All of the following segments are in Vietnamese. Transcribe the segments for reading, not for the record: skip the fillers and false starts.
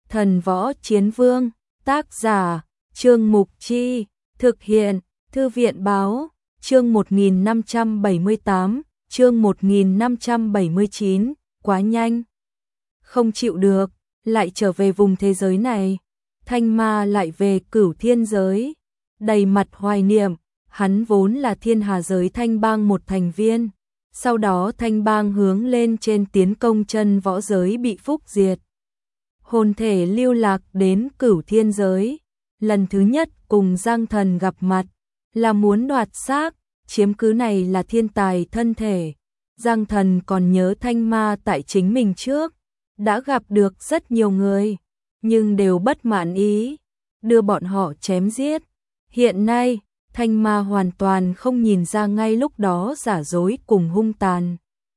Thần Võ Chiến Vương, tác giả, Trương Mục Chi, thực hiện, Thư viện Báo, chương 1578, chương 1579, quá nhanh. Không chịu được, lại trở về vùng thế giới này. Thanh Ma lại về Cửu Thiên giới, đầy mặt hoài niệm, hắn vốn là Thiên Hà giới Thanh Bang một thành viên. Sau đó Thanh Bang hướng lên trên tiến công chân võ giới bị phúc diệt. Hồn thể lưu lạc đến Cửu Thiên giới, lần thứ nhất cùng Giang Thần gặp mặt, là muốn đoạt xác, chiếm cứ này là thiên tài thân thể. Giang Thần còn nhớ Thanh Ma tại chính mình trước, đã gặp được rất nhiều người, nhưng đều bất mãn ý, đưa bọn họ chém giết. Hiện nay, Thanh Ma hoàn toàn không nhìn ra ngay lúc đó giả dối cùng hung tàn.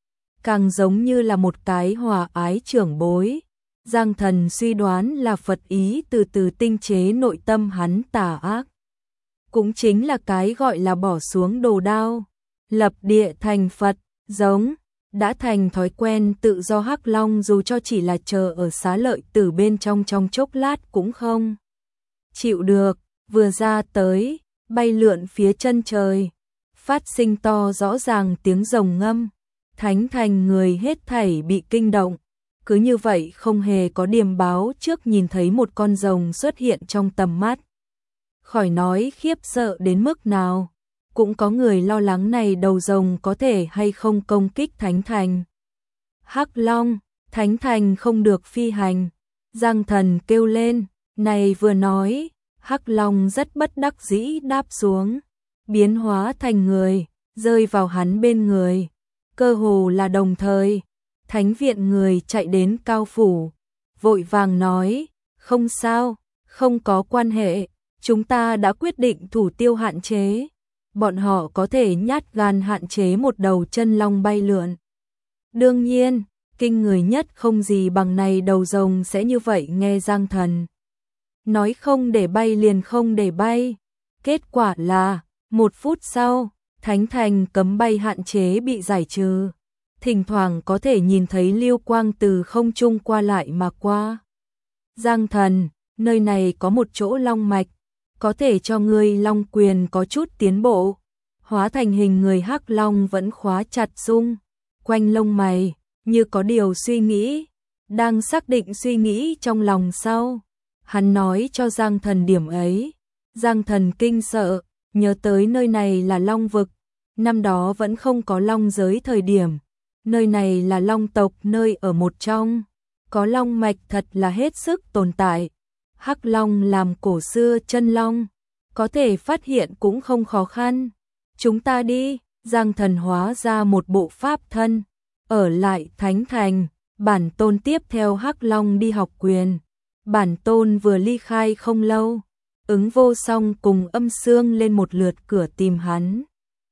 Càng giống như là một cái hòa ái trưởng bối. Giang Thần suy đoán là Phật ý từ từ tinh chế nội tâm hắn tà ác. Cũng chính là cái gọi là bỏ xuống đồ đao, lập địa thành Phật, giống, đã thành thói quen tự do Hắc Long dù cho chỉ là chờ ở xá lợi tử bên trong chốc lát cũng không chịu được, vừa ra tới, bay lượn phía chân trời, phát sinh to rõ ràng tiếng rồng ngâm, thánh thành người hết thảy bị kinh động. Cứ như vậy không hề có điềm báo trước nhìn thấy một con rồng xuất hiện trong tầm mắt. Khỏi nói khiếp sợ đến mức nào, cũng có người lo lắng này đầu rồng có thể hay không công kích thánh thành. Hắc Long, thánh thành không được phi hành. Giang Thần kêu lên, này vừa nói, Hắc Long rất bất đắc dĩ đáp xuống, biến hóa thành người, rơi vào hắn bên người. Cơ hồ là đồng thời, thánh viện người chạy đến Cao phủ, vội vàng nói, không sao, không có quan hệ, chúng ta đã quyết định thủ tiêu hạn chế. Bọn họ có thể nhát gan hạn chế một đầu chân long bay lượn. Đương nhiên, kinh người nhất không gì bằng này đầu rồng sẽ như vậy nghe Giang Thần nói không để bay liền không để bay. Kết quả là, 1 phút sau, thánh thành cấm bay hạn chế bị giải trừ. Thỉnh thoảng có thể nhìn thấy lưu quang từ không trung qua lại mà qua. Giang Thần, nơi này có một chỗ long mạch, có thể cho ngươi long quyền có chút tiến bộ. Hóa thành hình người Hắc Long vẫn khóa chặt xung quanh lông mày, như có điều suy nghĩ, đang xác định suy nghĩ trong lòng sau. Hắn nói cho Giang Thần điểm ấy. Giang Thần kinh sợ, nhớ tới nơi này là long vực, năm đó vẫn không có long giới thời điểm. Nơi này là long tộc nơi ở một trong, có long mạch thật là hết sức tồn tại. Hắc Long làm cổ xưa chân long, có thể phát hiện cũng không khó khăn. Chúng ta đi, Giang Thần hóa ra một bộ pháp thân, ở lại thánh thành, bản tôn tiếp theo Hắc Long đi học quyền. Bản tôn vừa ly khai không lâu, Ứng Vô Song cùng Âm Xương lên một lượt cửa tìm hắn.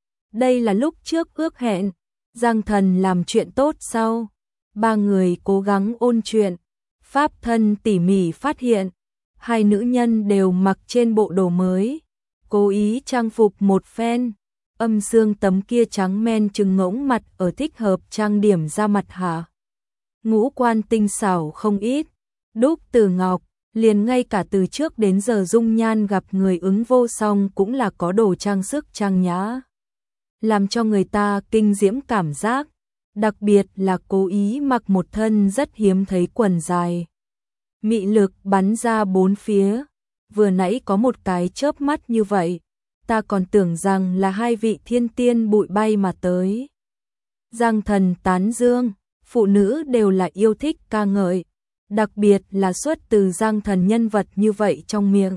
Đây là lúc trước ước hẹn. Giang Thần làm chuyện tốt sau, 3 người cố gắng ôn chuyện, pháp thân tỉ mỉ phát hiện, 2 nữ nhân đều mặc trên bộ đồ mới, cố ý trang phục một phen. Âm Xương tấm kia trắng men trừng ngỗng mặt ở thích hợp trang điểm ra mặt hạ. Ngũ quan tinh xảo không ít, đúc từ ngọc, liền ngay cả từ trước đến giờ dung nhan gặp người Ứng Vô Song cũng là có đồ trang sức trang nhã, làm cho người ta kinh diễm cảm giác, đặc biệt là cố ý mặc một thân rất hiếm thấy quần dài. Mị lực bắn ra bốn phía, vừa nãy có một cái chớp mắt như vậy, ta còn tưởng rằng là 2 vị thiên tiên bụi bay mà tới. Giang Thần tán dương, phụ nữ đều là yêu thích ca ngợi, đặc biệt là xuất từ Giang Thần nhân vật như vậy trong miệng.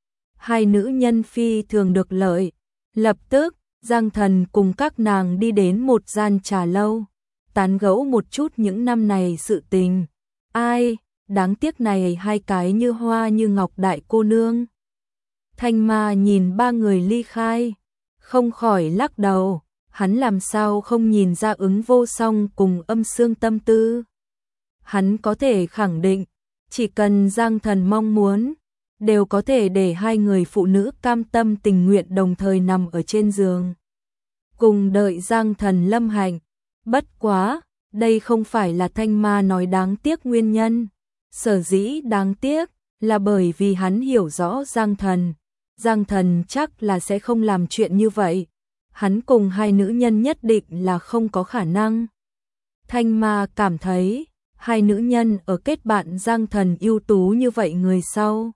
2 nữ nhân phi thường được lợi, lập tức Giang Thần cùng các nàng đi đến một gian trà lâu, tán gẫu một chút những năm này sự tình. Ai, đáng tiếc này 2 cái như hoa như ngọc đại cô nương. Thanh Ma nhìn 3 người ly khai, không khỏi lắc đầu, hắn làm sao không nhìn ra Ứng Vô Song cùng Âm Xương tâm tư. Hắn có thể khẳng định, chỉ cần Giang Thần mong muốn, đều có thể để 2 người phụ nữ cam tâm tình nguyện đồng thời nằm ở trên giường, cùng đợi Giang Thần lâm hạnh. Bất quá, đây không phải là Thanh Ma nói đáng tiếc nguyên nhân. Sở dĩ đáng tiếc là bởi vì hắn hiểu rõ Giang Thần. Giang Thần chắc là sẽ không làm chuyện như vậy. Hắn cùng hai nữ nhân nhất định là không có khả năng. Thanh Ma cảm thấy hai nữ nhân ở kết bạn Giang Thần ưu tú như vậy người sau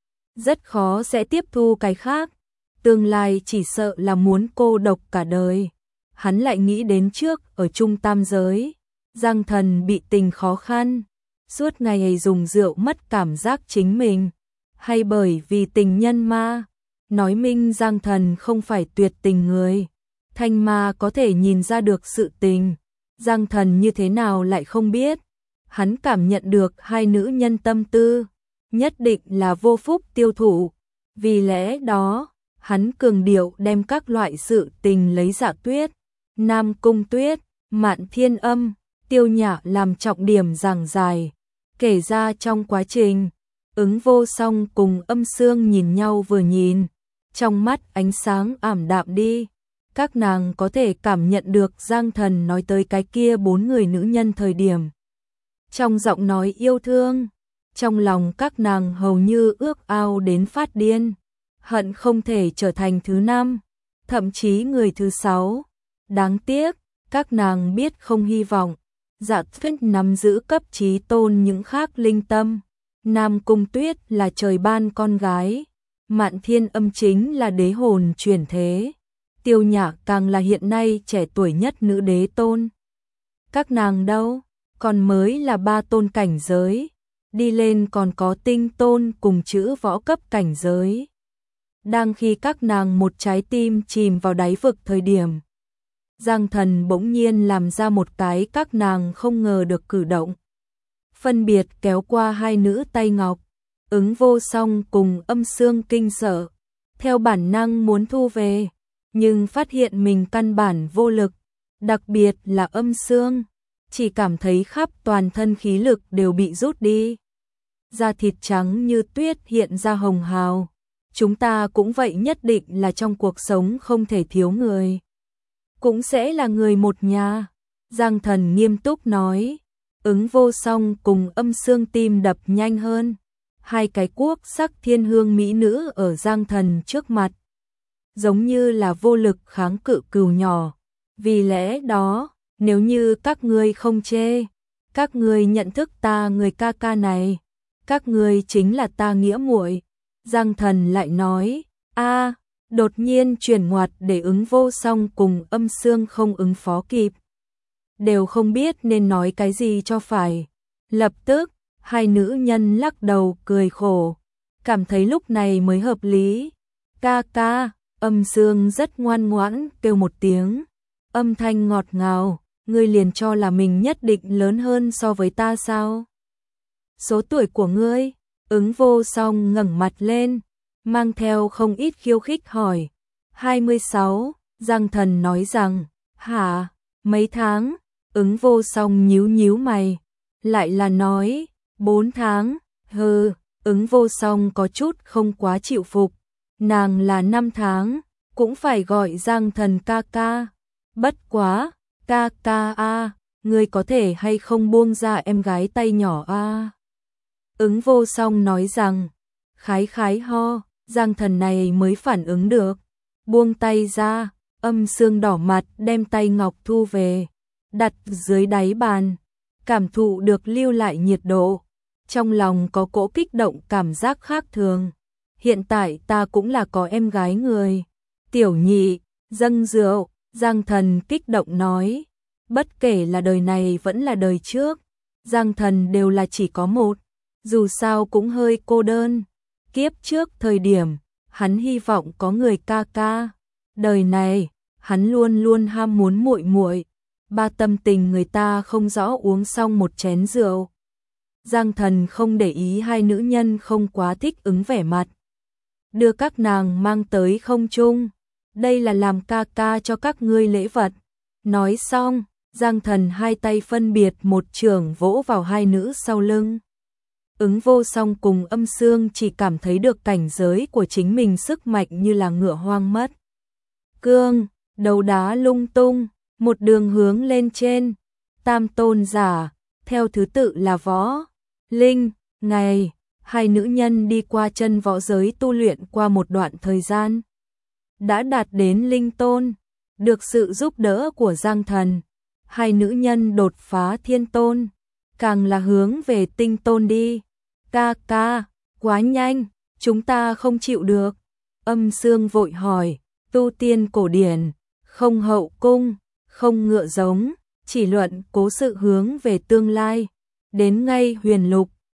rất khó sẽ tiếp thu cái khác. Tương lai chỉ sợ là muốn cô độc cả đời. Hắn lại nghĩ đến trước ở Trung Tam Giới, Giang Thần bị tình khó khăn, suốt ngày ấy dùng rượu mất cảm giác chính mình, hay bởi vì tình nhân ma, nói minh Giang Thần không phải tuyệt tình người. Thanh Ma có thể nhìn ra được sự tình, Giang Thần như thế nào lại không biết. Hắn cảm nhận được hai nữ nhân tâm tư, nhất định là vô phúc tiêu thụ. Vì lẽ đó, hắn cường điệu đem các loại sự tình lấy Dạ Tuyết, Nam Cung Tuyết, Mạn Thiên Âm, Tiêu Nhã làm trọng điểm giảng giải. Kể ra trong quá trình, Ứng Vô Song cùng Âm Sương nhìn nhau vừa nhìn, trong mắt ánh sáng ảm đạm đi. Các nàng có thể cảm nhận được Giang Thần nói tới cái kia bốn người nữ nhân thời điểm. Trong giọng nói yêu thương, trong lòng các nàng hầu như ước ao đến phát điên, hận không thể trở thành thứ năm, thậm chí người thứ sáu. Đáng tiếc, các nàng biết không hy vọng. Dạ Tuyết nắm giữ cấp trí tôn những khác linh tâm. Nam Cung Tuyết là trời ban con gái. Mạn Thiên Âm chính là đế hồn chuyển thế. Tiêu Nhã càng là hiện nay trẻ tuổi nhất nữ đế tôn. Các nàng đâu, còn mới là ba tôn cảnh giới. Đi lên còn có tinh tôn cùng chữ võ cấp cảnh giới. Đang khi các nàng một trái tim chìm vào đáy vực thời điểm, Giang Thần bỗng nhiên làm ra một cái các nàng không ngờ được cử động. Phân biệt kéo qua hai nữ tay ngọc, Ứng Vô Song cùng Âm Sương kinh sợ, theo bản năng muốn thu về, nhưng phát hiện mình căn bản vô lực, đặc biệt là Âm Sương, chỉ cảm thấy khắp toàn thân khí lực đều bị rút đi. Da thịt trắng như tuyết hiện ra hồng hào. Chúng ta cũng vậy, nhất định là trong cuộc sống không thể thiếu người. Cũng sẽ là người một nhà. Giang Thần nghiêm túc nói. Ứng Vô Song cùng Âm Sương tim đập nhanh hơn. Hai cái quốc sắc thiên hương mỹ nữ ở Giang Thần trước mặt, giống như là vô lực kháng cự cừu nhỏ. Vì lẽ đó, nếu như các ngươi không chê, các ngươi nhận thức ta người ca ca này, các ngươi chính là ta nghĩa muội. Giang Thần lại nói, đột nhiên chuyển ngoặt để Ứng Vô Song cùng Âm Sương không ứng phó kịp. Đều không biết nên nói cái gì cho phải. Lập tức, hai nữ nhân lắc đầu cười khổ, cảm thấy lúc này mới hợp lý. Ca ca, Âm Sương rất ngoan ngoãn kêu một tiếng, âm thanh ngọt ngào, ngươi liền cho là mình nhất định lớn hơn so với ta sao? Số tuổi của ngươi? Ứng Vô Song ngẩng mặt lên, mang theo không ít khiêu khích hỏi. 26, Giang Thần nói rằng, hả, mấy tháng? Ứng Vô Song nhíu nhíu mày, lại là nói, 4 tháng, hừ. Ứng Vô Song có chút không quá chịu phục, nàng là 5 tháng, cũng phải gọi Giang Thần ca ca. Bất quá, ca ca ngươi có thể hay không buông ra em gái tay nhỏ Ứng Vô Song nói rằng, khái khái ho, Giang Thần này mới phản ứng được, buông tay ra. Âm Sương đỏ mặt đem tay ngọc thu về, đặt dưới đáy bàn, cảm thụ được lưu lại nhiệt độ, trong lòng có cỗ kích động cảm giác khác thường. Hiện tại ta cũng là có em gái người. Tiểu nhị, dâng rượu. Giang Thần kích động nói, bất kể là đời này vẫn là đời trước, Giang Thần đều là chỉ có một, dù sao cũng hơi cô đơn. Kiếp trước thời điểm, hắn hy vọng có người ca ca. Đời này, hắn luôn luôn ham muốn muội muội. Ba tâm tình người ta không rõ uống xong một chén rượu. Giang Thần không để ý hai nữ nhân không quá thích ứng vẻ mặt, đưa các nàng mang tới không trung. Đây là làm ca ca cho các ngươi lễ vật. Nói xong, Giang Thần hai tay phân biệt một chưởng vỗ vào hai nữ sau lưng. Ứng Vô Song cùng Âm Sương chỉ cảm thấy được cảnh giới của chính mình sức mạnh như là ngựa hoang mất cương, đầu đá lung tung, một đường hướng lên trên. Tam tôn giả, theo thứ tự là Võ, Linh, ngày, hai nữ nhân đi qua chân võ giới tu luyện qua một đoạn thời gian. Đã đạt đến linh tôn, được sự giúp đỡ của Giang Thần, hai nữ nhân đột phá thiên tôn, càng là hướng về tinh tôn đi. Ca ca, quá nhanh, chúng ta không chịu được. Âm Sương vội hỏi, tu tiên cổ điển, không hậu cung, không ngựa giống, chỉ luận cố sự hướng về tương lai. Đến ngay huyền lục,